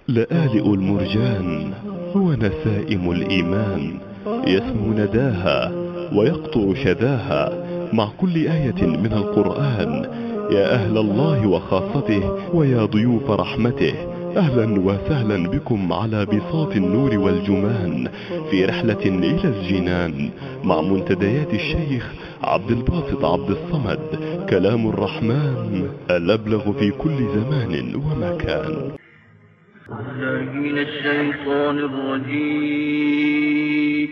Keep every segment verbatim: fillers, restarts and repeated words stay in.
لآلئ المرجان هو نسائم الإيمان، يسمو نداها ويقطر شذاها مع كل آية من القرآن. يا أهل الله وخاصته ويا ضيوف رحمته، أهلا وسهلا بكم على بساط النور والجمان في رحلة إلى الجنان مع منتديات الشيخ عبد الباسط عبد الصمد. كلام الرحمن الأبلغ في كل زمان ومكان. من الشيطان الرجيم.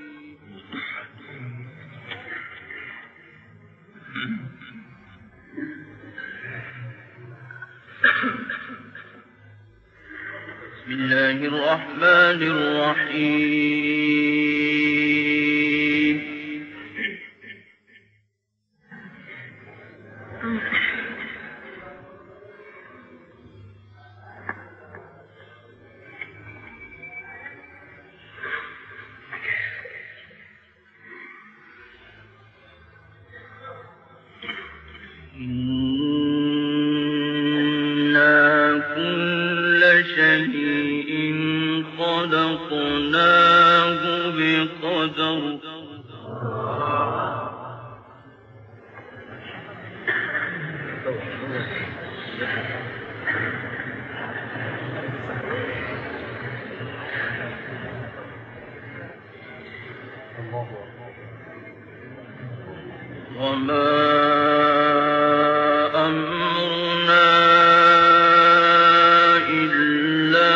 بسم الله الرحمن الرحيم. إنا كل شيء خلقناه بقدر. وما أمرنا إلا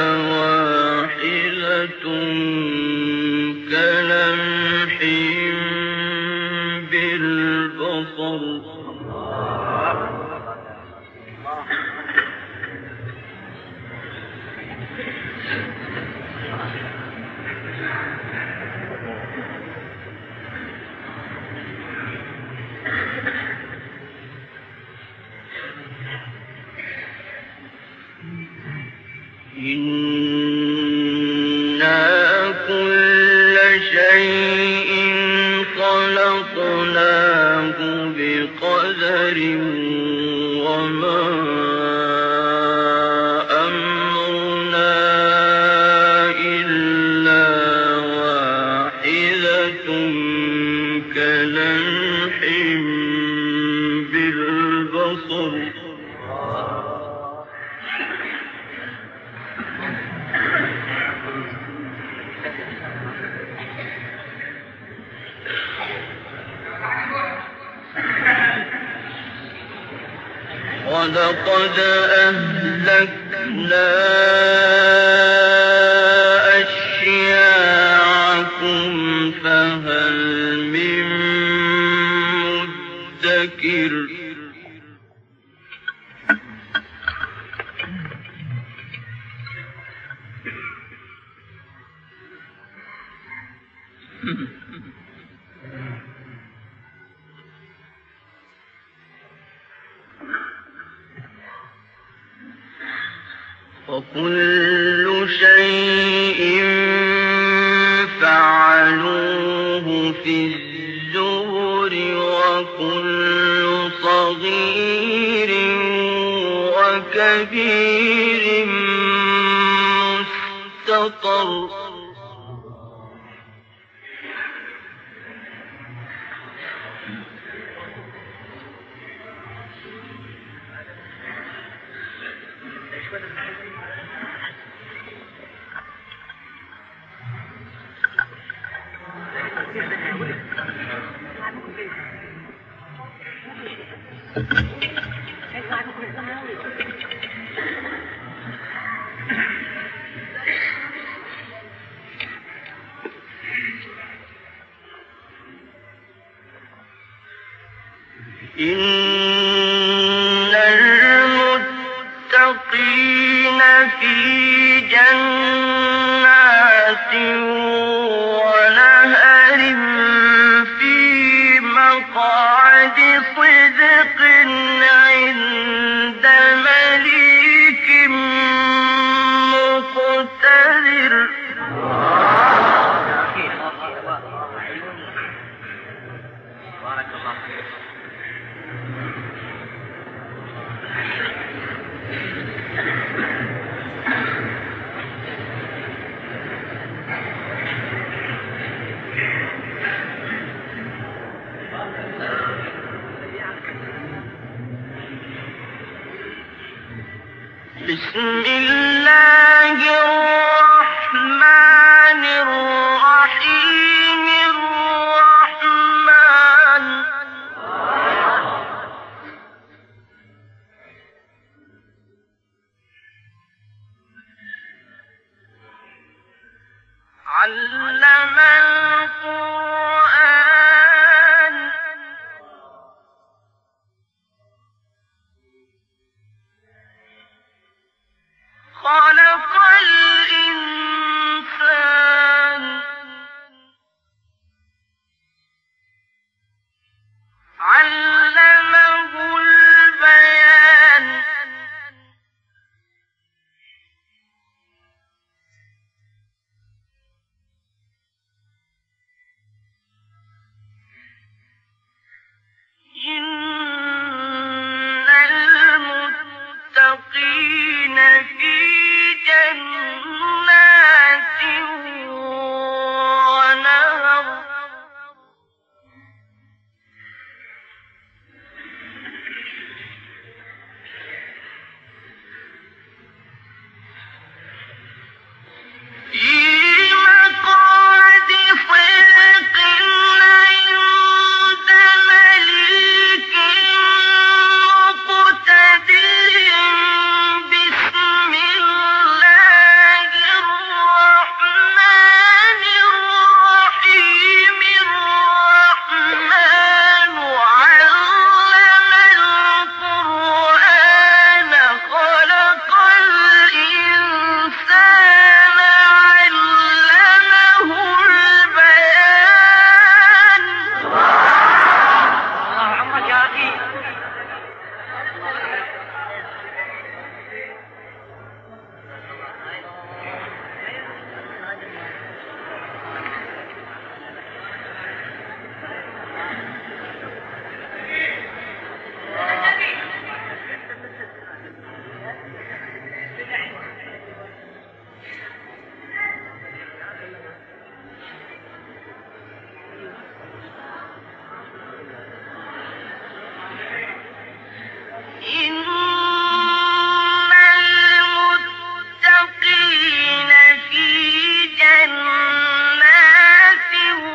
واحدة كلمح بالبصر. إنا كل شيء خلقناه بقدر. وما أمرنا إلا واحدة كلمح بالبصر. ولقد أهلكنا أشياعكم فهل من مدكر. وكل شيء فعلوه في الزبر. وكل صغير وكبير مستطر. إن المتقين في جنات ونهر في مقعد صدق عند مليك مقتدر. بارك الله فيك. بسم الله الرحمن الرحيم الرحمن علم القرآن خلق الإنسان علمه البيان إن المتقين في جنات ونهر في مقعد صدق عند مليك مقتدر بسم الله الرحمن الرحيم الرحمن علم القرآن خلق الإنسان علمه البيان عمرك يا أخي إن المتقين في جنات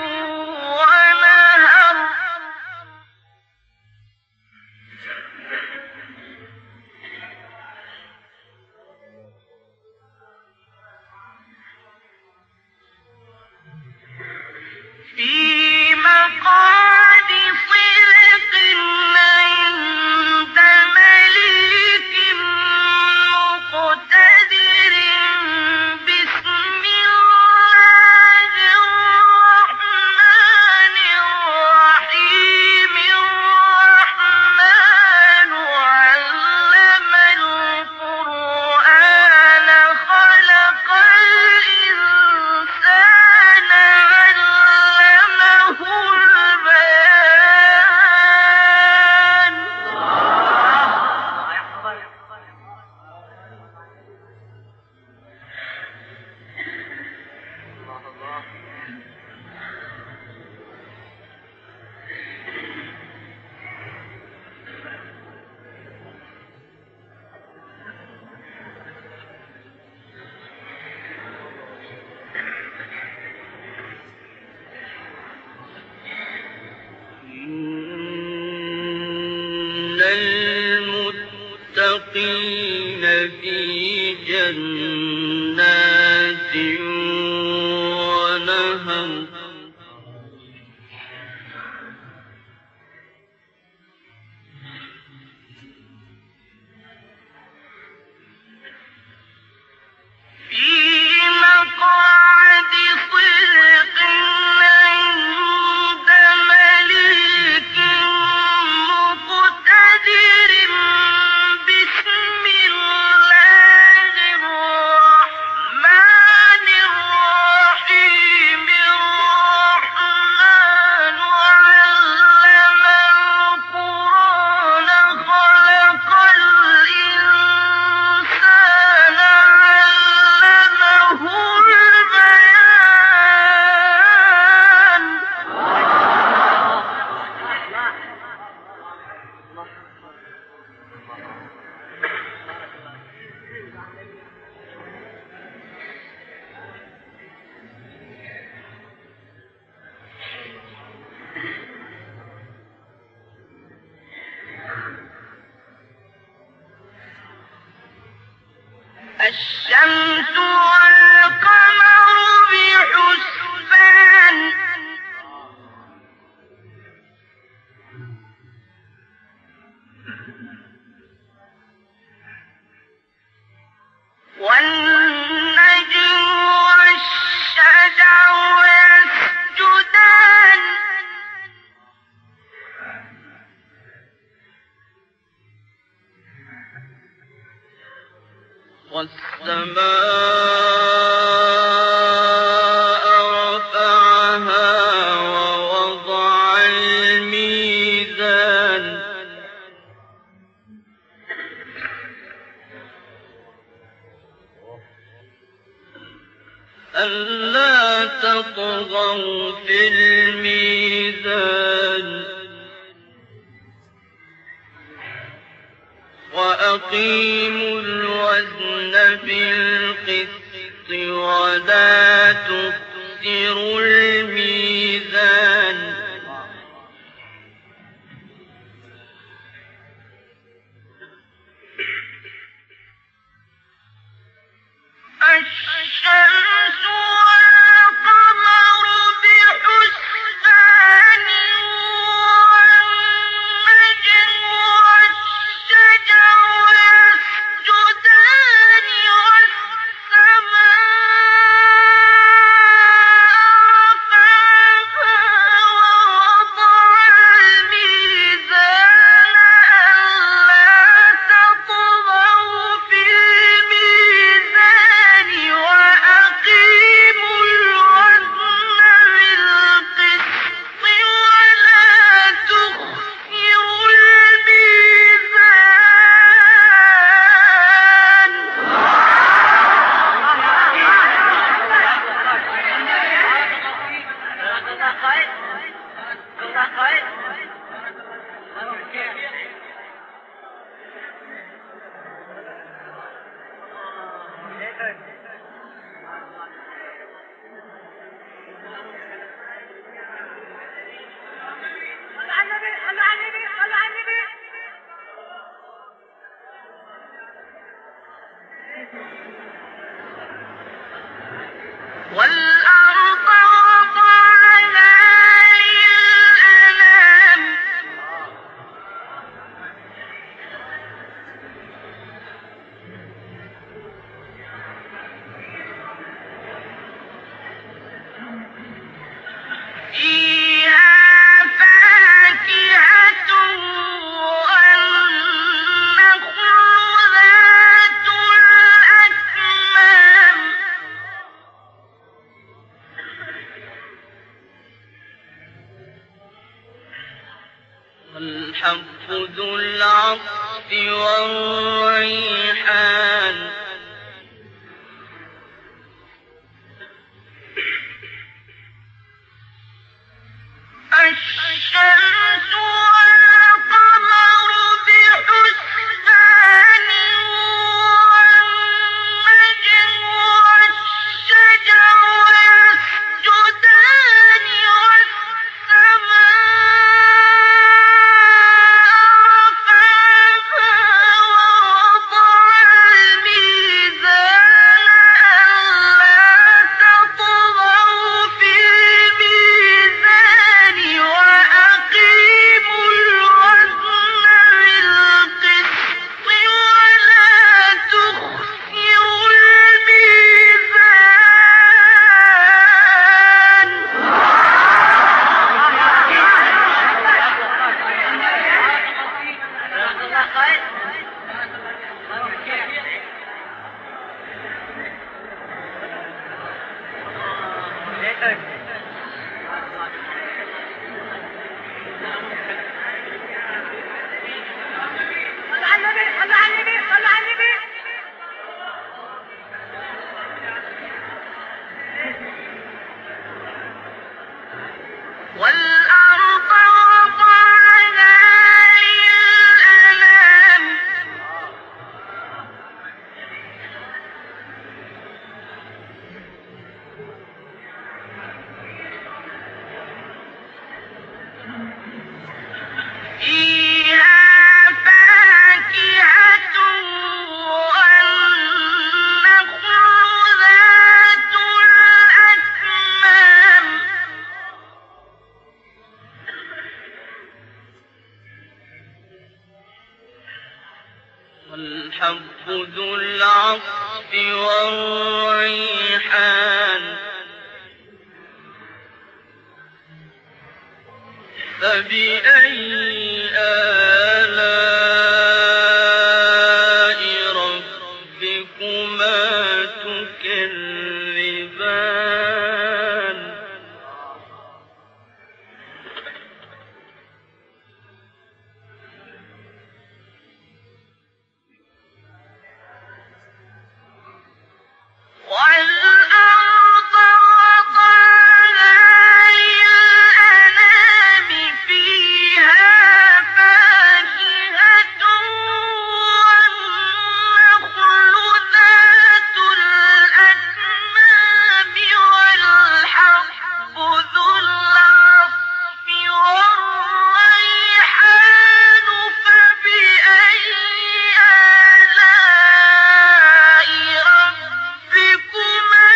ونهر في مقعد صدق عند مليك مقتدر بسم الله الرحمن الرحيم الرحمن علم القرآن خلق الإنسان علمه البيان إن المتقين في جنات ونهر في مقعد صدق عند مليك مقتدر بسم الله الرحمن الرحيم الشمس والقمر بحسبان والنجم والشجر يسجدان والسماء رفعها ووضع الميزان ألا تطغوا في الميزان وأقيموا الوزن بالقسط ولا تخسروا الميزان الشمس والقمر بحسبان والنجم والشجر يسجدان والسماء رفعها ووضع الميزان ألا تطغوا في الميزان وأقيموا الوزن بالقسط ولا تخسروا الميزان والأرض وضعها للأنام فيها فاكهة والنخل ذات الأكمام والحب ذو العصف والريحان الشمس والقمر بحسبان والنجم والشجر يسجدان والسماء رفعها ووضع الميزان ألا تطغوا في الميزان وأقيموا الوزن بالقسط ولا تخسروا الميزان والأرض وضعها للأنام والريحان فبأي آلاء ربكما تكذبان والأرض وضعها للأنام فيها فاكهة والنخل ذات الأكمام والحب ذو العصف والريحان فبأي آلاء ربكما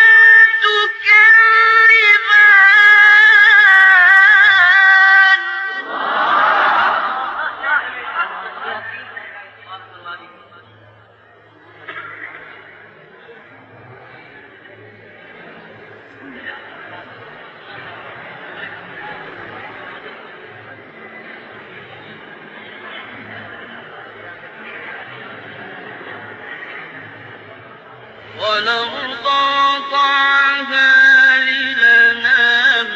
والأرض وضعها للأنام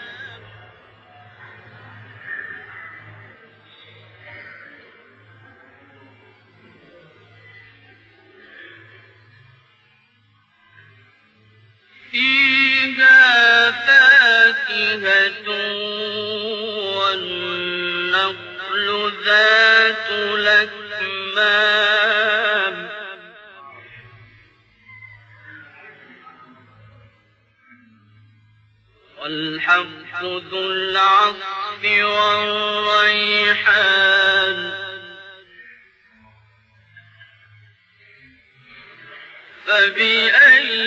فيها فاكهة والنخل ذات الأكمام والحب ذو العصف والريحان فبأي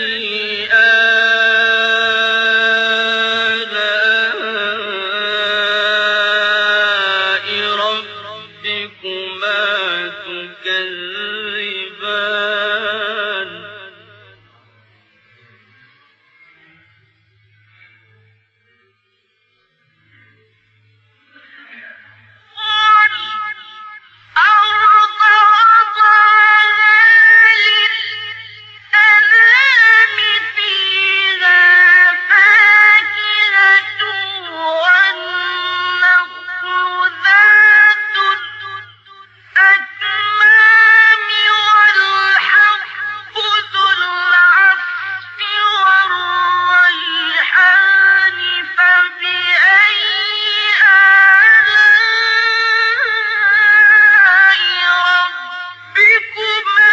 آلاء ربكما تكذبان والأرض وضعها للأنام فيها فاكهة والنخل ذات الأكمام والحب ذو العصف والريحان فبأي آلاء ربكما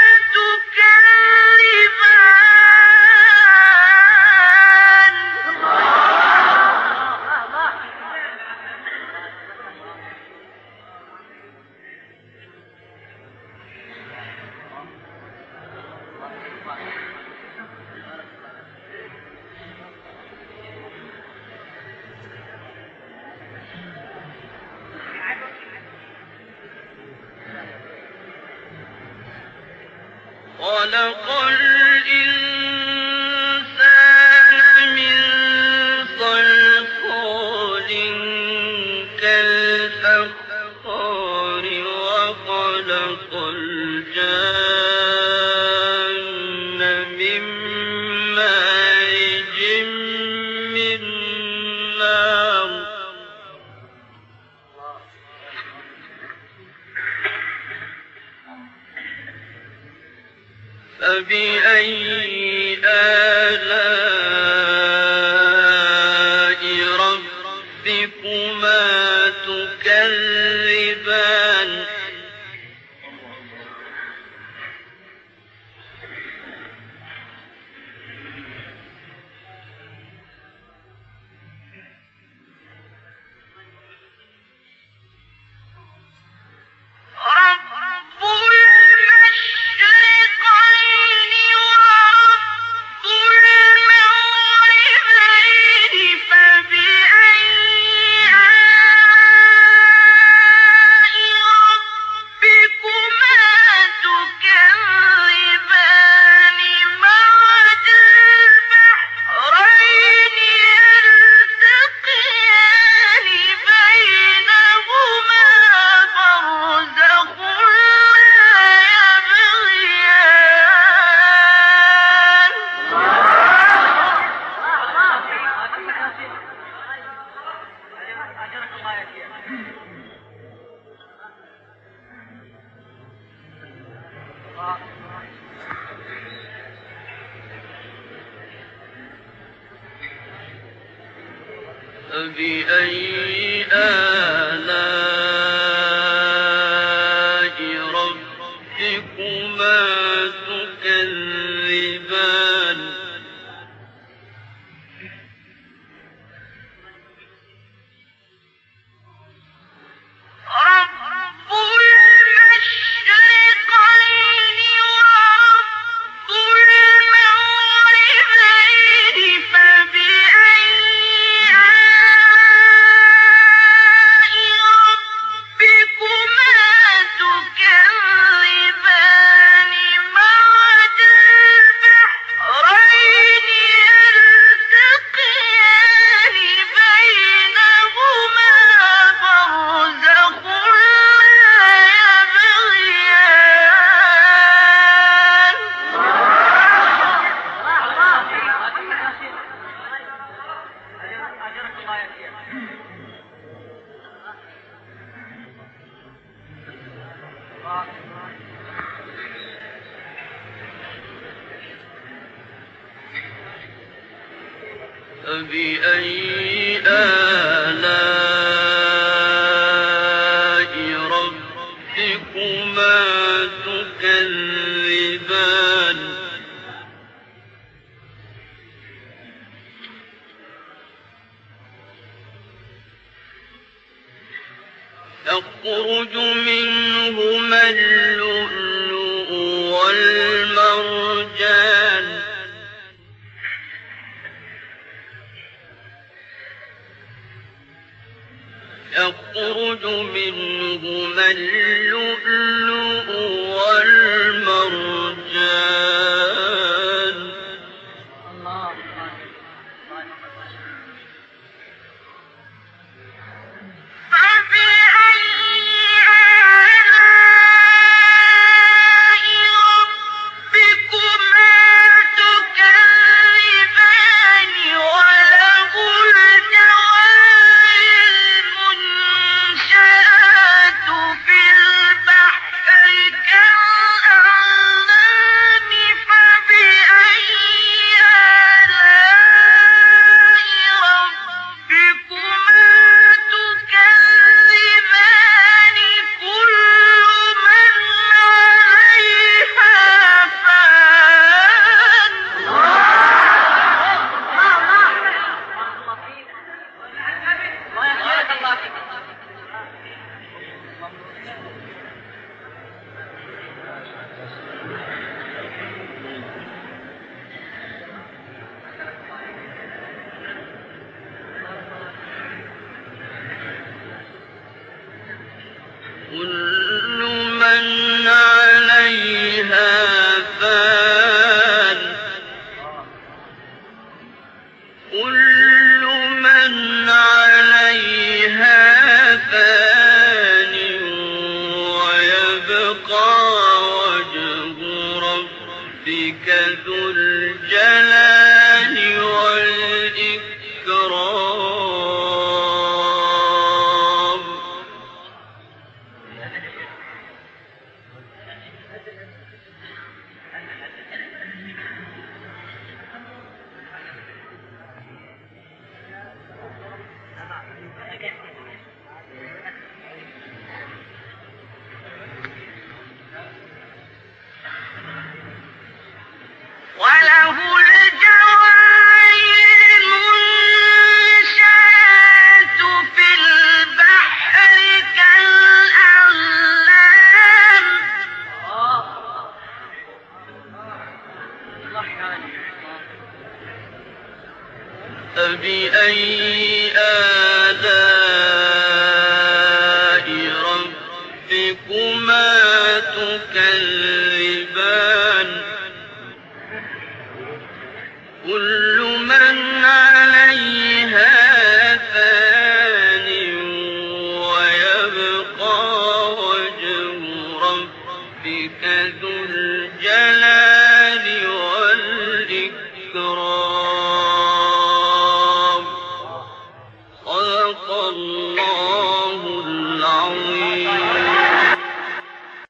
خلق الإنسان من صلصال كالفخار وخلق الجان من مارج من نار فبأي آلاء ربكما تكذبان رب المشرقين فبأي آلاء ربكما تكذبان رب المشرقين ورب المغربين فبأي آلاء ربكما تكذبان مرج البحرين يلتقيان بينهما برزخ لا يبغيان فبأي آلاء ربكما تكذبان يخرج منهما اللؤلؤ والمرجان يخرج منهما اللؤلؤ والمرجان فبأي آلاء ربكما تكذبان وله الجوار المنشآت في البحر كالأعلام فبأي آلاء ربكما تكذبان كل من عليها فان كل من عليها فان كل من عليها فان ويبقى وجه ربك ذو الجلال والإكرام وله الجوار المنشآت في البحر كالأعلام فبأي آلاء ربكما تكذبان كل من عليها فان ويبقى وجه ربك ذو الجلال والإكرام صدق الله